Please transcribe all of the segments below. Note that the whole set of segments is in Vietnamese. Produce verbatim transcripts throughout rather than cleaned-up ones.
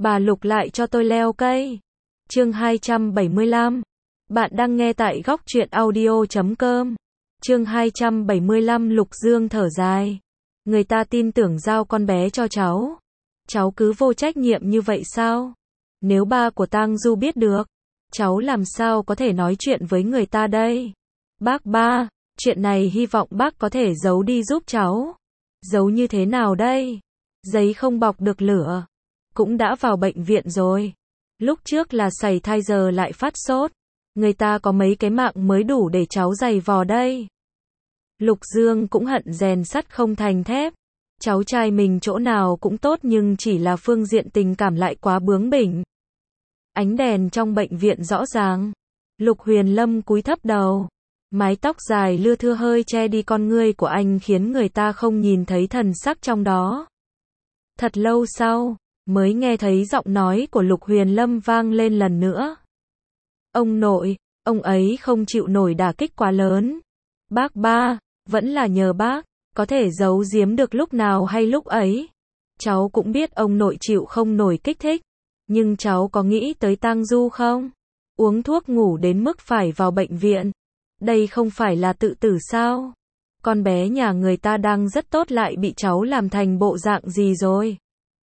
Bà Lục lại cho tôi leo cây. Chương hai trăm bảy mươi lăm. Bạn đang nghe tại góc truyện audio chấm com. Chương hai trăm bảy mươi lăm. Lục Dương thở dài. Người ta tin tưởng giao con bé cho cháu. Cháu cứ vô trách nhiệm như vậy sao? Nếu ba của Tang Du biết được, cháu làm sao có thể nói chuyện với người ta đây? Bác ba, chuyện này hy vọng bác có thể giấu đi giúp cháu. Giấu như thế nào đây? Giấy không bọc được lửa. Cũng đã vào bệnh viện rồi. Lúc trước là sảy thai giờ lại phát sốt. Người ta có mấy cái mạng mới đủ để cháu giày vò đây. Lục Dương cũng hận rèn sắt không thành thép. Cháu trai mình chỗ nào cũng tốt nhưng chỉ là phương diện tình cảm lại quá bướng bỉnh. Ánh đèn trong bệnh viện rõ ràng. Lục Huyền Lâm cúi thấp đầu. Mái tóc dài lưa thưa hơi che đi con ngươi của anh khiến người ta không nhìn thấy thần sắc trong đó. Thật lâu sau, mới nghe thấy giọng nói của Lục Huyền Lâm vang lên lần nữa. Ông nội, ông ấy không chịu nổi đả kích quá lớn. Bác ba, vẫn là nhờ bác, có thể giấu giếm được lúc nào hay lúc ấy. Cháu cũng biết ông nội chịu không nổi kích thích. Nhưng cháu có nghĩ tới Tang Du không? Uống thuốc ngủ đến mức phải vào bệnh viện. Đây không phải là tự tử sao? Con bé nhà người ta đang rất tốt lại bị cháu làm thành bộ dạng gì rồi?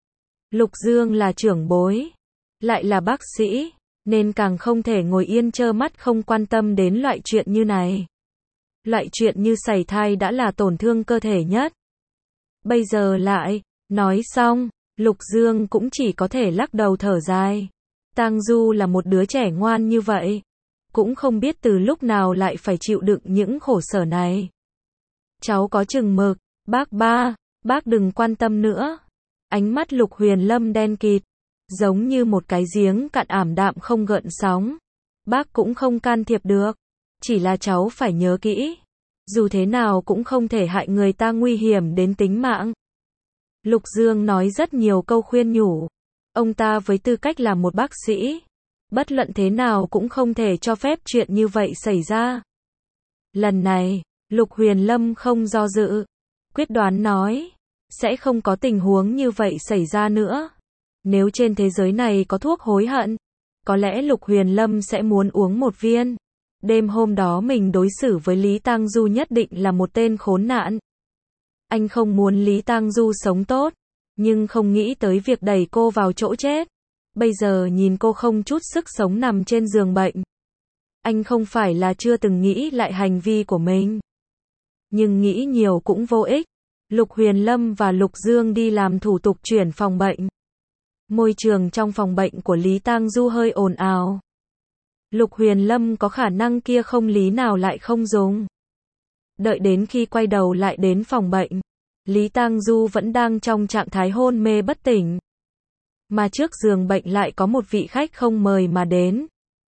Lục Dương là trưởng bối, lại là bác sĩ, nên càng không thể ngồi yên trơ mắt không quan tâm đến loại chuyện như này. Loại chuyện như sảy thai đã là tổn thương cơ thể nhất. Bây giờ lại, nói xong, Lục Dương cũng chỉ có thể lắc đầu thở dài. Tang Du là một đứa trẻ ngoan như vậy. Cũng không biết từ lúc nào lại phải chịu đựng những khổ sở này. Cháu có chừng mực, bác ba, bác đừng quan tâm nữa. Ánh mắt Lục Huyền Lâm đen kịt, giống như một cái giếng cạn ảm đạm không gợn sóng. Bác cũng không can thiệp được, chỉ là cháu phải nhớ kỹ. Dù thế nào cũng không thể hại người ta nguy hiểm đến tính mạng. Lục Dương nói rất nhiều câu khuyên nhủ. Ông ta với tư cách là một bác sĩ, bất luận thế nào cũng không thể cho phép chuyện như vậy xảy ra. Lần này, Lục Huyền Lâm không do dự, quyết đoán nói, sẽ không có tình huống như vậy xảy ra nữa. Nếu trên thế giới này có thuốc hối hận, có lẽ Lục Huyền Lâm sẽ muốn uống một viên. Đêm hôm đó mình đối xử với Lý Tang Du nhất định là một tên khốn nạn. Anh không muốn Lý Tang Du sống tốt, nhưng không nghĩ tới việc đẩy cô vào chỗ chết. Bây giờ nhìn cô không chút sức sống nằm trên giường bệnh. Anh không phải là chưa từng nghĩ lại hành vi của mình. Nhưng nghĩ nhiều cũng vô ích. Lục Huyền Lâm và Lục Dương đi làm thủ tục chuyển phòng bệnh. Môi trường trong phòng bệnh của Lý Tang Du hơi ồn ào. Lục Huyền Lâm có khả năng kia không lý nào lại không dùng. Đợi đến khi quay đầu lại đến phòng bệnh, Lý Tang Du vẫn đang trong trạng thái hôn mê bất tỉnh. Mà trước giường bệnh lại có một vị khách không mời mà đến.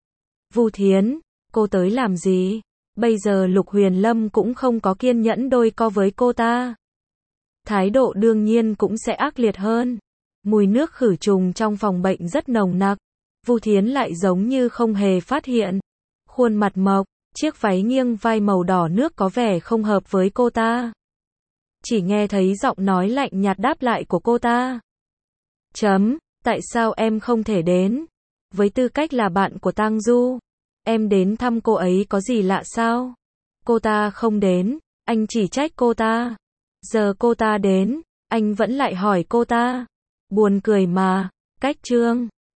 Vu Thiến, cô tới làm gì? Bây giờ Lục Huyền Lâm cũng không có kiên nhẫn đôi co với cô ta. Thái độ đương nhiên cũng sẽ ác liệt hơn. Mùi nước khử trùng trong phòng bệnh rất nồng nặc. Vu Thiến lại giống như không hề phát hiện. Khuôn mặt mộc, chiếc váy nghiêng vai màu đỏ nước có vẻ không hợp với cô ta. Chỉ nghe thấy giọng nói lạnh nhạt đáp lại của cô ta. Chấm, tại sao em không thể đến? Với tư cách là bạn của Tang Du, em đến thăm cô ấy có gì lạ sao? Cô ta không đến, anh chỉ trách cô ta. Giờ cô ta đến, anh vẫn lại hỏi cô ta. Buồn cười mà, cách trương.